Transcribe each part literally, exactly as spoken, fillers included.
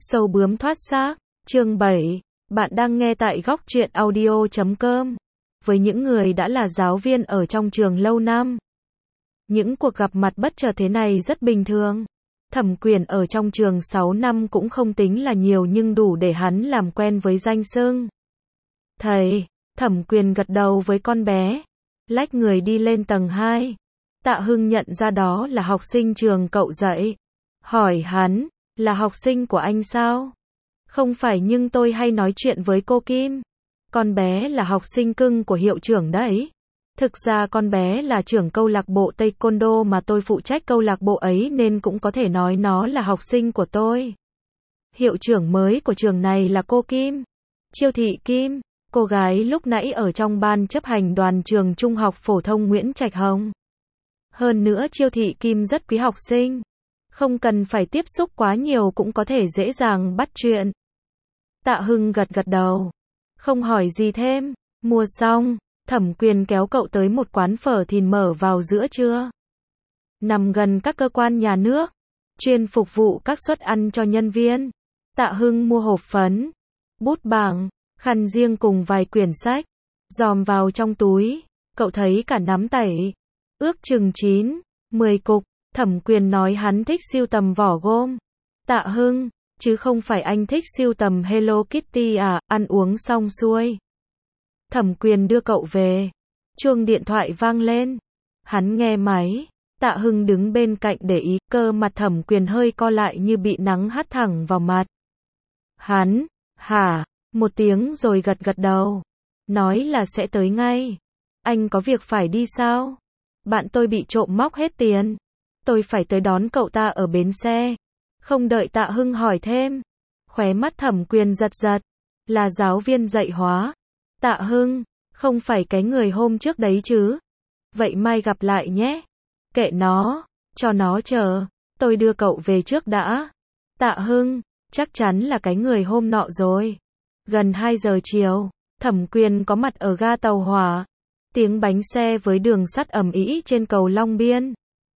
Sâu bướm thoát xác, chương bảy. Bạn đang nghe tại góc truyện audio chấm com. Với những người đã là giáo viên ở trong trường lâu năm, những cuộc gặp mặt bất chợt thế này rất bình thường. Thẩm Quyền ở trong trường sáu năm cũng không tính là nhiều nhưng đủ để hắn làm quen với danh xưng thầy. Thẩm Quyền gật đầu với con bé, lách người đi lên tầng hai. Tạ Hưng nhận ra đó là học sinh trường cậu dạy, hỏi hắn, là học sinh của anh sao? Không phải, nhưng tôi hay nói chuyện với cô Kim. Con bé là học sinh cưng của hiệu trưởng đấy. Thực ra con bé là trưởng câu lạc bộ Taekwondo mà tôi phụ trách câu lạc bộ ấy nên cũng có thể nói nó là học sinh của tôi. Hiệu trưởng mới của trường này là cô Kim, Chiêu Thị Kim, cô gái lúc nãy ở trong ban chấp hành đoàn trường trung học phổ thông Nguyễn Trạch Hồng. Hơn nữa Chiêu Thị Kim rất quý học sinh, không cần phải tiếp xúc quá nhiều cũng có thể dễ dàng bắt chuyện. Tạ Hưng gật gật đầu, không hỏi gì thêm. Mua xong, Thẩm Quyền kéo cậu tới một quán phở thìn mở vào giữa trưa, nằm gần các cơ quan nhà nước, chuyên phục vụ các suất ăn cho nhân viên. Tạ Hưng mua hộp phấn, bút bảng, khăn riêng cùng vài quyển sách, dòm vào trong túi, cậu thấy cả nắm tẩy, ước chừng chín, mười cục. Thẩm Quyền nói hắn thích sưu tầm vỏ gôm. Tạ Hưng, chứ không phải anh thích sưu tầm Hello Kitty à? Ăn uống xong xuôi, Thẩm Quyền đưa cậu về. Chuông điện thoại vang lên, hắn nghe máy. Tạ Hưng đứng bên cạnh để ý, cơ mặt Thẩm Quyền hơi co lại như bị nắng hắt thẳng vào mặt. Hắn, hả, một tiếng rồi gật gật đầu, nói là sẽ tới ngay. Anh có việc phải đi sao? Bạn tôi bị trộm móc hết tiền, tôi phải tới đón cậu ta ở bến xe. Không đợi Tạ Hưng hỏi thêm, khóe mắt Thẩm Quyền giật giật, là giáo viên dạy hóa. Tạ Hưng, không phải cái người hôm trước đấy chứ? Vậy mai gặp lại nhé. Kệ nó, cho nó chờ, tôi đưa cậu về trước đã. Tạ Hưng, chắc chắn là cái người hôm nọ rồi. Gần hai giờ chiều, Thẩm Quyền có mặt ở ga tàu hỏa. Tiếng bánh xe với đường sắt ầm ĩ trên cầu Long Biên.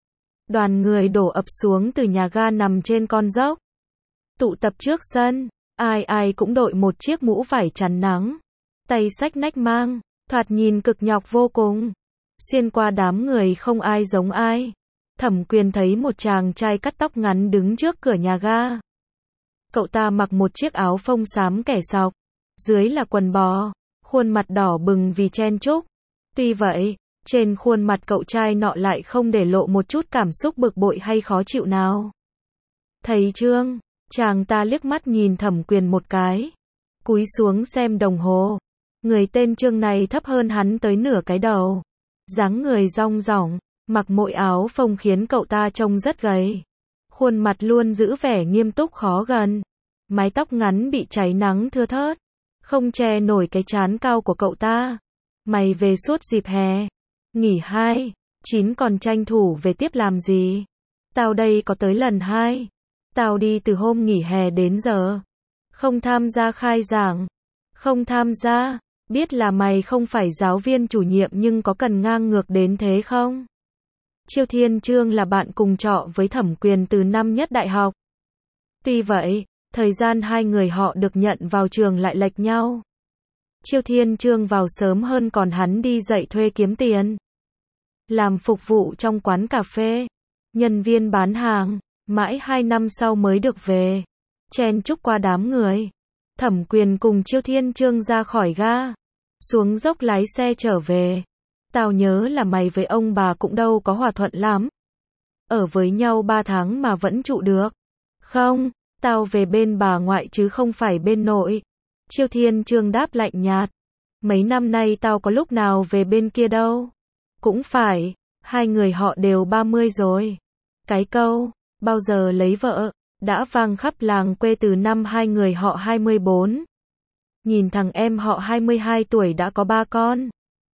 Đoàn người đổ ập xuống từ nhà ga nằm trên con dốc, tụ tập trước sân, ai ai cũng đội một chiếc mũ vải chắn nắng, tay xách nách mang, thoạt nhìn cực nhọc vô cùng. Xuyên qua đám người không ai giống ai, Thẩm Quyền thấy một chàng trai cắt tóc ngắn đứng trước cửa nhà ga. Cậu ta mặc một chiếc áo phông xám kẻ sọc, dưới là quần bò, khuôn mặt đỏ bừng vì chen chúc. Tuy vậy, trên khuôn mặt cậu trai nọ lại không để lộ một chút cảm xúc bực bội hay khó chịu nào. Thầy Trương, chàng ta liếc mắt nhìn Thẩm Quyền một cái, cúi xuống xem đồng hồ. Người tên Trương này thấp hơn hắn tới nửa cái đầu, dáng người rong rỏng, mặc mỗi áo phông khiến cậu ta trông rất gầy. Khuôn mặt luôn giữ vẻ nghiêm túc khó gần, mái tóc ngắn bị cháy nắng thưa thớt, không che nổi cái trán cao của cậu ta. Mày về suốt dịp hè, nghỉ hai, chín còn tranh thủ về tiếp làm gì? Tao đây có tới lần hai. Tao đi từ hôm nghỉ hè đến giờ. Không tham gia khai giảng. Không tham gia. Biết là mày không phải giáo viên chủ nhiệm nhưng có cần ngang ngược đến thế không? Chiêu Thiên Trương là bạn cùng trọ với Thẩm Quyền từ năm nhất đại học. Tuy vậy, thời gian hai người họ được nhận vào trường lại lệch nhau. Chiêu Thiên Trương vào sớm hơn còn hắn đi dạy thuê kiếm tiền, làm phục vụ trong quán cà phê, nhân viên bán hàng, mãi hai năm sau mới được về. Chen chúc qua đám người, Thẩm Quyền cùng Chiêu Thiên Trương ra khỏi ga, xuống dốc lái xe trở về. Tao nhớ là mày với ông bà cũng đâu có hòa thuận lắm. Ở với nhau ba tháng mà vẫn trụ được. Không, tao về bên bà ngoại chứ không phải bên nội. Chiêu Thiên Trương đáp lạnh nhạt. Mấy năm nay tao có lúc nào về bên kia đâu. Cũng phải, hai người họ đều ba mươi rồi. Cái câu, bao giờ lấy vợ, đã vang khắp làng quê từ năm hai người họ hai mươi bốn. Nhìn thằng em họ hai mươi hai tuổi đã có ba con.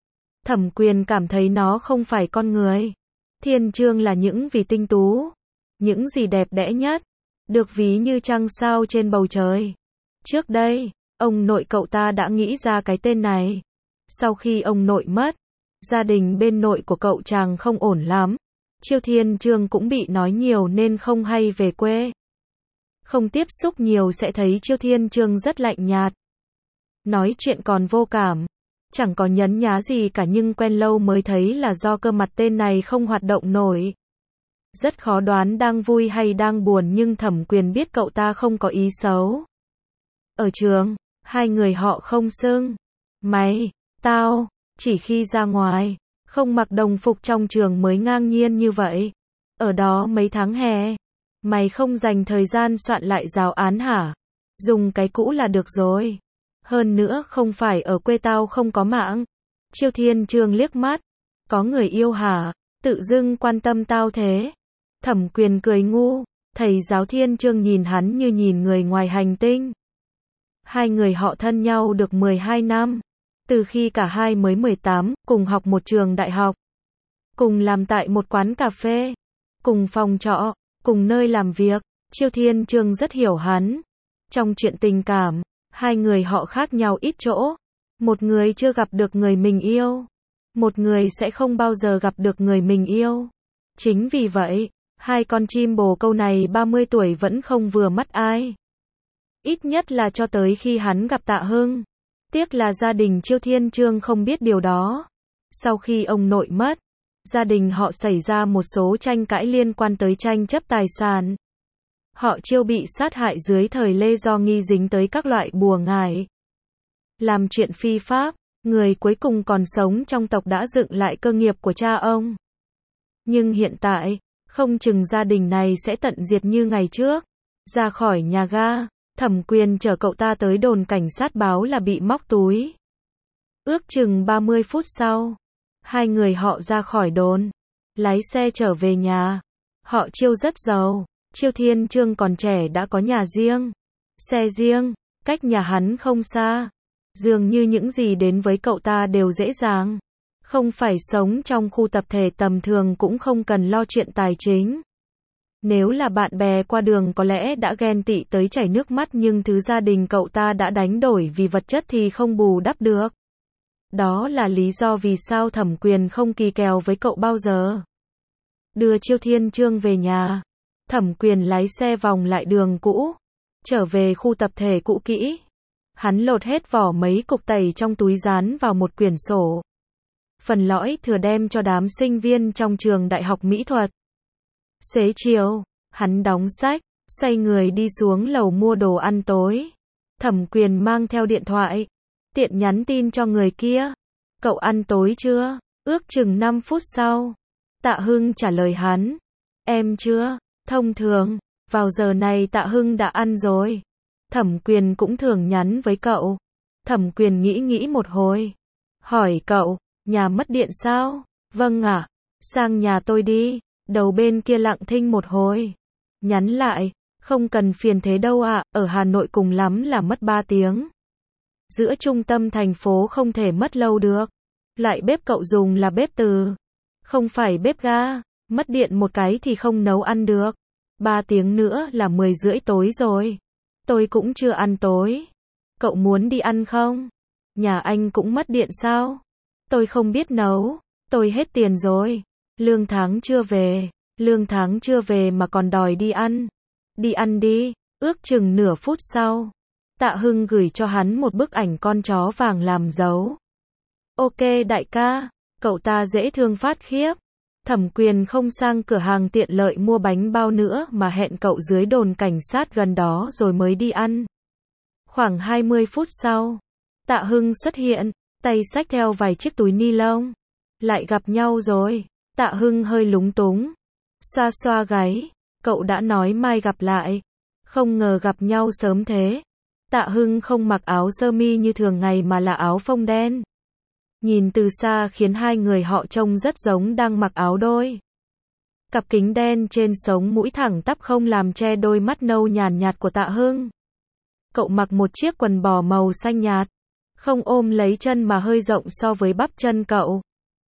Thẩm Quyền cảm thấy nó không phải con người. Thiên Trương là những vì tinh tú, những gì đẹp đẽ nhất, được ví như trăng sao trên bầu trời. Trước đây, ông nội cậu ta đã nghĩ ra cái tên này. Sau khi ông nội mất, gia đình bên nội của cậu chàng không ổn lắm. Chiêu Thiên Trương cũng bị nói nhiều nên không hay về quê. Không tiếp xúc nhiều sẽ thấy Chiêu Thiên Chương rất lạnh nhạt. Nói chuyện còn vô cảm. Chẳng có nhấn nhá gì cả, nhưng quen lâu mới thấy là do cơ mặt tên này không hoạt động nổi. Rất khó đoán đang vui hay đang buồn, nhưng Thẩm Quyền biết cậu ta không có ý xấu. Ở trường, hai người họ không xưng mày, tao, chỉ khi ra ngoài, không mặc đồng phục trong trường mới ngang nhiên như vậy. Ở đó mấy tháng hè, mày không dành thời gian soạn lại giáo án hả? Dùng cái cũ là được rồi. Hơn nữa không phải ở quê tao không có mạng. Chiêu Thiên Chương liếc mắt. Có người yêu hả? Tự dưng quan tâm tao thế. Thẩm Quyền cười ngu. Thầy giáo Thiên Chương nhìn hắn như nhìn người ngoài hành tinh. Hai người họ thân nhau được mười hai năm. Từ khi cả hai mới mười tám, cùng học một trường đại học. Cùng làm tại một quán cà phê. Cùng phòng trọ, cùng nơi làm việc. Chiêu Thiên Chương rất hiểu hắn. Trong chuyện tình cảm, hai người họ khác nhau ít chỗ. Một người chưa gặp được người mình yêu. Một người sẽ không bao giờ gặp được người mình yêu. Chính vì vậy, hai con chim bồ câu này ba mươi tuổi vẫn không vừa mắt ai. Ít nhất là cho tới khi hắn gặp Tạ Hưng. Tiếc là gia đình Chiêu Thiên Chương không biết điều đó. Sau khi ông nội mất, gia đình họ xảy ra một số tranh cãi liên quan tới tranh chấp tài sản. Họ Chiêu bị sát hại dưới thời Lê do nghi dính tới các loại bùa ngải. Làm chuyện phi pháp, người cuối cùng còn sống trong tộc đã dựng lại cơ nghiệp của cha ông. Nhưng hiện tại, không chừng gia đình này sẽ tận diệt như ngày trước. Ra khỏi nhà ga, Thẩm Quyền chở cậu ta tới đồn cảnh sát báo là bị móc túi. Ước chừng ba mươi phút sau, hai người họ ra khỏi đồn, lái xe trở về nhà. Họ Chiêu rất giàu. Chiêu Thiên Chương còn trẻ đã có nhà riêng, xe riêng, cách nhà hắn không xa. Dường như những gì đến với cậu ta đều dễ dàng. Không phải sống trong khu tập thể tầm thường cũng không cần lo chuyện tài chính. Nếu là bạn bè qua đường có lẽ đã ghen tị tới chảy nước mắt, nhưng thứ gia đình cậu ta đã đánh đổi vì vật chất thì không bù đắp được. Đó là lý do vì sao Thẩm Quyền không kỳ kèo với cậu bao giờ. Đưa Chiêu Thiên Chương về nhà, Thẩm Quyền lái xe vòng lại đường cũ, trở về khu tập thể cũ kỹ. Hắn lột hết vỏ mấy cục tẩy trong túi dán vào một quyển sổ. Phần lõi thừa đem cho đám sinh viên trong trường đại học mỹ thuật. Xế chiều, hắn đóng sách, xoay người đi xuống lầu mua đồ ăn tối. Thẩm Quyền mang theo điện thoại, tiện nhắn tin cho người kia. Cậu ăn tối chưa? Ước chừng năm phút sau, Tạ Hưng trả lời hắn. Em chưa. Thông thường, vào giờ này Tạ Hưng đã ăn rồi. Thẩm Quyền cũng thường nhắn với cậu. Thẩm Quyền nghĩ nghĩ một hồi. Hỏi cậu, nhà mất điện sao? Vâng ạ. Sang nhà tôi đi. Đầu bên kia lặng thinh một hồi. Nhắn lại, không cần phiền thế đâu ạ, ở Hà Nội cùng lắm là mất ba tiếng. Giữa trung tâm thành phố không thể mất lâu được. Lại bếp cậu dùng là bếp từ, không phải bếp ga, mất điện một cái thì không nấu ăn được. Ba tiếng nữa là mười rưỡi tối rồi. Tôi cũng chưa ăn tối. Cậu muốn đi ăn không? Nhà anh cũng mất điện sao? Tôi không biết nấu. Tôi hết tiền rồi. Lương tháng chưa về. Lương tháng chưa về mà còn đòi đi ăn. Đi ăn đi. Ước chừng nửa phút sau, Tạ Hưng gửi cho hắn một bức ảnh con chó vàng làm dấu. Ok đại ca. Cậu ta dễ thương phát khiếp. Thẩm Quyền không sang cửa hàng tiện lợi mua bánh bao nữa mà hẹn cậu dưới đồn cảnh sát gần đó rồi mới đi ăn. Khoảng hai mươi phút sau, Tạ Hưng xuất hiện, tay xách theo vài chiếc túi ni lông. Lại gặp nhau rồi. Tạ Hưng hơi lúng túng, xoa xoa gáy. Cậu đã nói mai gặp lại. Không ngờ gặp nhau sớm thế. Tạ Hưng không mặc áo sơ mi như thường ngày mà là áo phông đen. Nhìn từ xa khiến hai người họ trông rất giống đang mặc áo đôi. Cặp kính đen trên sống mũi thẳng tắp không làm che đôi mắt nâu nhàn nhạt của Tạ Hưng. Cậu mặc một chiếc quần bò màu xanh nhạt, không ôm lấy chân mà hơi rộng so với bắp chân cậu.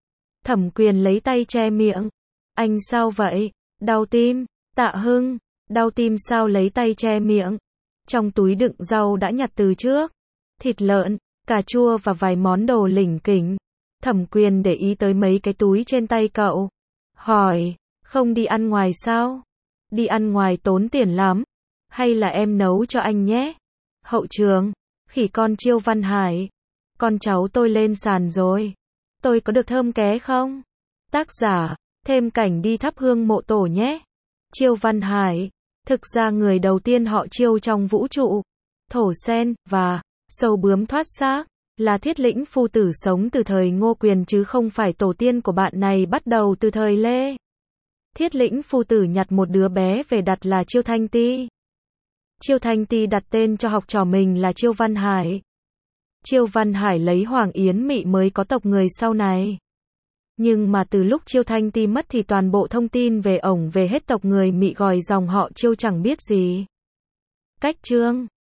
Thẩm Quyền lấy tay che miệng. Anh sao vậy? Đau tim. Tạ Hưng, đau tim sao lấy tay che miệng? Trong túi đựng rau đã nhặt từ trước. Thịt lợn, cà chua và vài món đồ lỉnh kỉnh. Thẩm Quyền để ý tới mấy cái túi trên tay cậu. Hỏi, không đi ăn ngoài sao? Đi ăn ngoài tốn tiền lắm. Hay là em nấu cho anh nhé. Hậu trường, khỉ con Chiêu Văn Hải. Con cháu tôi lên sàn rồi. Tôi có được thơm ké không? Tác giả, thêm cảnh đi thắp hương mộ tổ nhé. Chiêu Văn Hải, thực ra người đầu tiên họ Chiêu trong vũ trụ, thổ sen, và sâu bướm thoát xác, là Thiết Lĩnh phu tử sống từ thời Ngô Quyền chứ không phải tổ tiên của bạn này bắt đầu từ thời Lê. Thiết Lĩnh phu tử nhặt một đứa bé về đặt là Chiêu Thanh Ti. Chiêu Thanh Ti đặt tên cho học trò mình là Chiêu Văn Hải. Chiêu Văn Hải lấy Hoàng Yến Mị mới có tộc người sau này. Nhưng mà từ lúc Chiêu Thanh Ti mất thì toàn bộ thông tin về ổng về hết tộc người Mị gọi dòng họ Chiêu chẳng biết gì. Cách chương